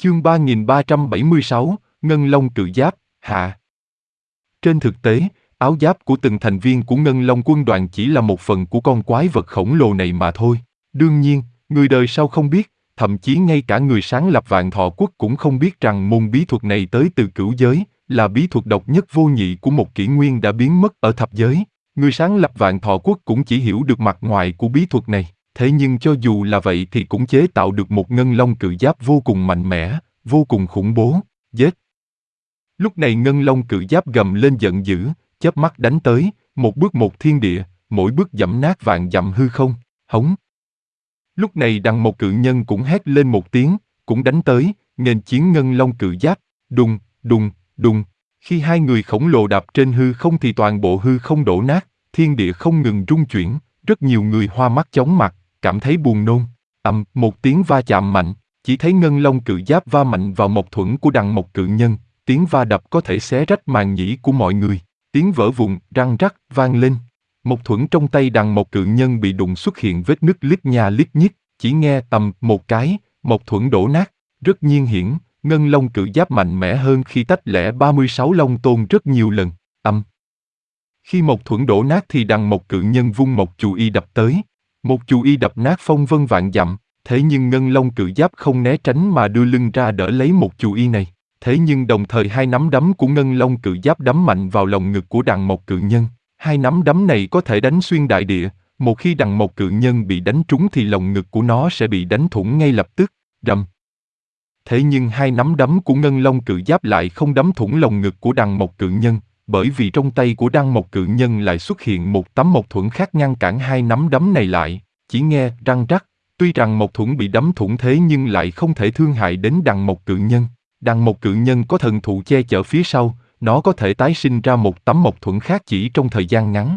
Chương 3376, Ngân Long Cự Giáp, hạ. Trên thực tế, áo giáp của từng thành viên của Ngân Long quân đoàn chỉ là một phần của con quái vật khổng lồ này mà thôi. Đương nhiên, người đời sau không biết, thậm chí ngay cả người sáng lập Vạn Thọ Quốc cũng không biết rằng môn bí thuật này tới từ cửu giới, là bí thuật độc nhất vô nhị của một kỷ nguyên đã biến mất ở thập giới. Người sáng lập Vạn Thọ Quốc cũng chỉ hiểu được mặt ngoài của bí thuật này, thế nhưng cho dù là vậy thì cũng chế tạo được một Ngân Long Cự Giáp vô cùng mạnh mẽ, vô cùng khủng bố. Giết! Lúc này Ngân Long Cự Giáp gầm lên giận dữ, chớp mắt đánh tới, một bước một thiên địa, mỗi bước dẫm nát vạn dặm hư không. Hống! Lúc này Đằng Một Cự Nhân cũng hét lên một tiếng, cũng đánh tới, nghênh chiến Ngân Long Cự Giáp. Đùng, đùng, đùng. Khi hai người khổng lồ đạp trên hư không thì toàn bộ hư không đổ nát, thiên địa không ngừng rung chuyển, rất nhiều người hoa mắt chóng mặt, cảm thấy buồn nôn. Một tiếng va chạm mạnh, chỉ thấy Ngân Long Cự Giáp va mạnh vào mộc thuẫn của Đằng Một Cự Nhân, tiếng va đập có thể xé rách màng nhĩ của mọi người, tiếng vỡ vụn, răng rắc vang lên. Mộc thuẫn trong tay Đằng Một Cự Nhân bị đụng xuất hiện vết nứt lít nha lít nhít, chỉ nghe một cái, mộc thuẫn đổ nát. Rất nhiên hiển, Ngân Long Cự Giáp mạnh mẽ hơn khi tách lẻ 36 Long Tôn rất nhiều lần. Khi mộc thuẫn đổ nát thì Đằng Một Cự Nhân vung một chù y đập tới. Một chù y đập nát phong vân vạn dặm, thế nhưng Ngân Long Cự Giáp không né tránh mà đưa lưng ra đỡ lấy một chù y này. Thế nhưng đồng thời hai nắm đấm của Ngân Long Cự Giáp đấm mạnh vào lồng ngực của Đằng Một Cự Nhân. Hai nắm đấm này có thể đánh xuyên đại địa, một khi Đằng Một Cự Nhân bị đánh trúng thì lồng ngực của nó sẽ bị đánh thủng ngay lập tức. Rầm. Thế nhưng hai nắm đấm của Ngân Long Cự Giáp lại không đấm thủng lồng ngực của Đằng Một Cự Nhân, bởi vì trong tay của Đằng Một Cự Nhân lại xuất hiện một tấm mộc thuẫn khác ngăn cản hai nắm đấm này lại. Chỉ nghe răng rắc, tuy rằng mộc thuẫn bị đấm thủng thế nhưng lại không thể thương hại đến Đằng Một Cự Nhân. Đằng Một Cự Nhân có thần thụ che chở phía sau, nó có thể tái sinh ra một tấm mộc thuẫn khác chỉ trong thời gian ngắn.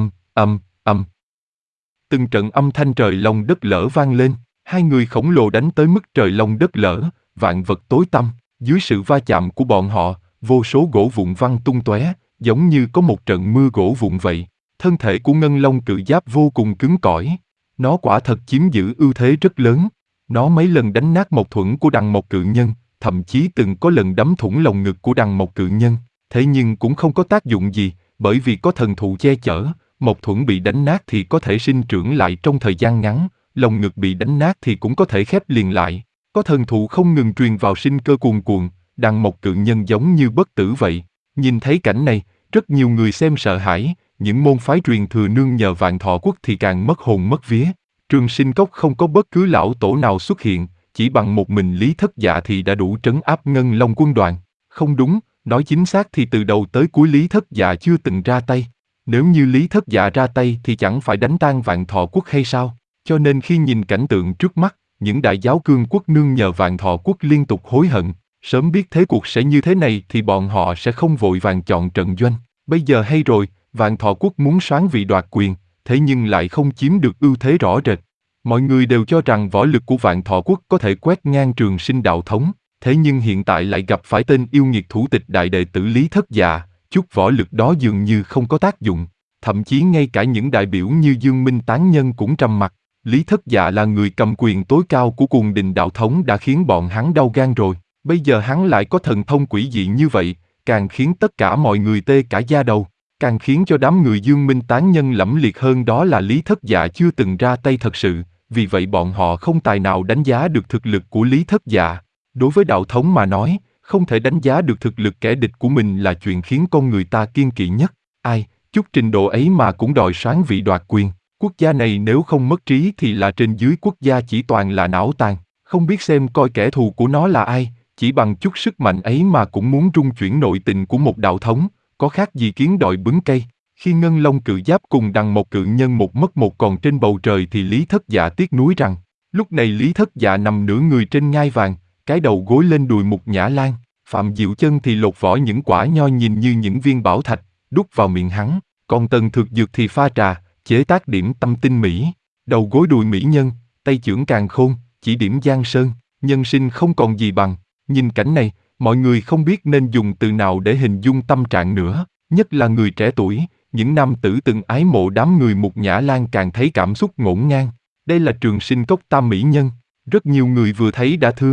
Từng trận âm thanh trời long đất lở vang lên, hai người khổng lồ đánh tới mức trời long đất lở, vạn vật tối tăm. Dưới sự va chạm của bọn họ, vô số gỗ vụn văng tung tóe, giống như có một trận mưa gỗ vụn vậy. Thân thể của Ngân Long Cự Giáp vô cùng cứng cỏi. Nó quả thật chiếm giữ ưu thế rất lớn. Nó mấy lần đánh nát mộc thuẫn của Đằng Một Cự Nhân, thậm chí từng có lần đấm thủng lồng ngực của Đằng Một Cự Nhân. Thế nhưng cũng không có tác dụng gì, bởi vì có thần thụ che chở, mộc thuẫn bị đánh nát thì có thể sinh trưởng lại trong thời gian ngắn, lồng ngực bị đánh nát thì cũng có thể khép liền lại. Có thần thụ không ngừng truyền vào sinh cơ cuồn cuộn, Đằng Một Cự Nhân giống như bất tử vậy. Nhìn thấy cảnh này, rất nhiều người xem sợ hãi, những môn phái truyền thừa nương nhờ Vạn Thọ Quốc thì càng mất hồn mất vía. Trường Sinh Cốc không có bất cứ lão tổ nào xuất hiện, chỉ bằng một mình Lý Thất Dạ thì đã đủ trấn áp Ngân Long quân đoàn. Không đúng, nói chính xác thì từ đầu tới cuối Lý Thất Dạ chưa từng ra tay. Nếu như Lý Thất Dạ ra tay thì chẳng phải đánh tan Vạn Thọ Quốc hay sao? Cho nên khi nhìn cảnh tượng trước mắt, những đại giáo cương quốc nương nhờ Vạn Thọ Quốc liên tục hối hận. Sớm biết thế cuộc sẽ như thế này thì bọn họ sẽ không vội vàng chọn trận doanh. Bây giờ hay rồi, Vạn Thọ Quốc muốn soán vị đoạt quyền, thế nhưng lại không chiếm được ưu thế rõ rệt. Mọi người đều cho rằng võ lực của Vạn Thọ Quốc có thể quét ngang Trường Sinh đạo thống, thế nhưng hiện tại lại gặp phải tên yêu nghiệt thủ tịch đại đệ tử Lý Thất Dạ, chút võ lực đó dường như không có tác dụng. Thậm chí ngay cả những đại biểu như Dương Minh Tán Nhân cũng trầm mặc. Lý Thất Dạ là người cầm quyền tối cao của Cuồng Đình đạo thống đã khiến bọn hắn đau gan rồi. Bây giờ hắn lại có thần thông quỷ dị như vậy, càng khiến tất cả mọi người tê cả da đầu. Càng khiến cho đám người Dương Minh Tán Nhân lẫm liệt hơn đó là Lý Thất Dạ chưa từng ra tay thật sự, vì vậy bọn họ không tài nào đánh giá được thực lực của Lý Thất Dạ. Đối với đạo thống mà nói, không thể đánh giá được thực lực kẻ địch của mình là chuyện khiến con người ta kiêng kỵ nhất. Ai, chút trình độ ấy mà cũng đòi soán vị đoạt quyền. Quốc gia này nếu không mất trí thì là trên dưới quốc gia chỉ toàn là não tàn, không biết xem coi kẻ thù của nó là ai, chỉ bằng chút sức mạnh ấy mà cũng muốn rung chuyển nội tình của một đạo thống, có khác gì kiến đòi bứng cây. Khi Ngân Long Cự Giáp cùng Đằng Một Cự Nhân một mất một còn trên bầu trời thì Lý Thất Dạ tiếc nuối rằng, lúc này Lý Thất Dạ nằm nửa người trên ngai vàng, cái đầu gối lên đùi Mục Nhã Lan, Phạm Diệu Chân thì lột vỏ những quả nho nhìn như những viên bảo thạch, đút vào miệng hắn, còn Tần Thược Dược thì pha trà, chế tác điểm tâm tinh mỹ, đầu gối đùi mỹ nhân, tay chưởng càn khôn, chỉ điểm giang sơn, nhân sinh không còn gì bằng. Nhìn cảnh này, mọi người không biết nên dùng từ nào để hình dung tâm trạng nữa, nhất là người trẻ tuổi, những nam tử từng ái mộ đám người Mục Nhã Lan càng thấy cảm xúc ngổn ngang. Đây là Trường Sinh Cốc tam mỹ nhân, rất nhiều người vừa thấy đã thương,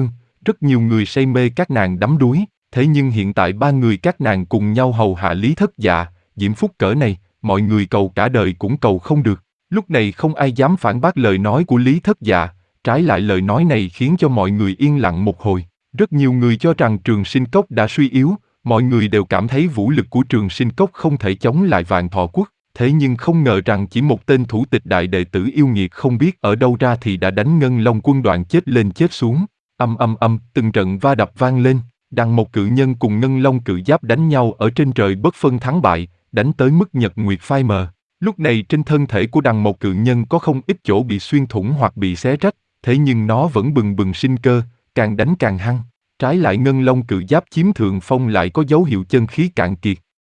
rất nhiều người say mê các nàng đắm đuối, thế nhưng hiện tại ba người các nàng cùng nhau hầu hạ Lý Thất Dạ, diễm phúc cỡ này, mọi người cầu cả đời cũng cầu không được. Lúc này không ai dám phản bác lời nói của Lý Thất Dạ, trái lại lời nói này khiến cho mọi người yên lặng một hồi. Rất nhiều người cho rằng Trường Sinh Cốc đã suy yếu, mọi người đều cảm thấy vũ lực của Trường Sinh Cốc không thể chống lại Vạn Thọ Quốc, thế nhưng không ngờ rằng chỉ một tên thủ tịch đại đệ tử yêu nghiệt không biết ở đâu ra thì đã đánh Ngân Long quân đoàn chết lên chết xuống. Từng trận va đập vang lên, Đằng Mộc Cự Nhân cùng Ngân Long Cự Giáp đánh nhau ở trên trời bất phân thắng bại, đánh tới mức nhật nguyệt phai mờ. Lúc này trên thân thể của Đằng Mộc Cự Nhân có không ít chỗ bị xuyên thủng hoặc bị xé rách, thế nhưng nó vẫn bừng bừng sinh cơ, càng đánh càng hăng. Trái lại Ngân Long Cự Giáp chiếm thượng phong lại có dấu hiệu chân khí cạn kiệt,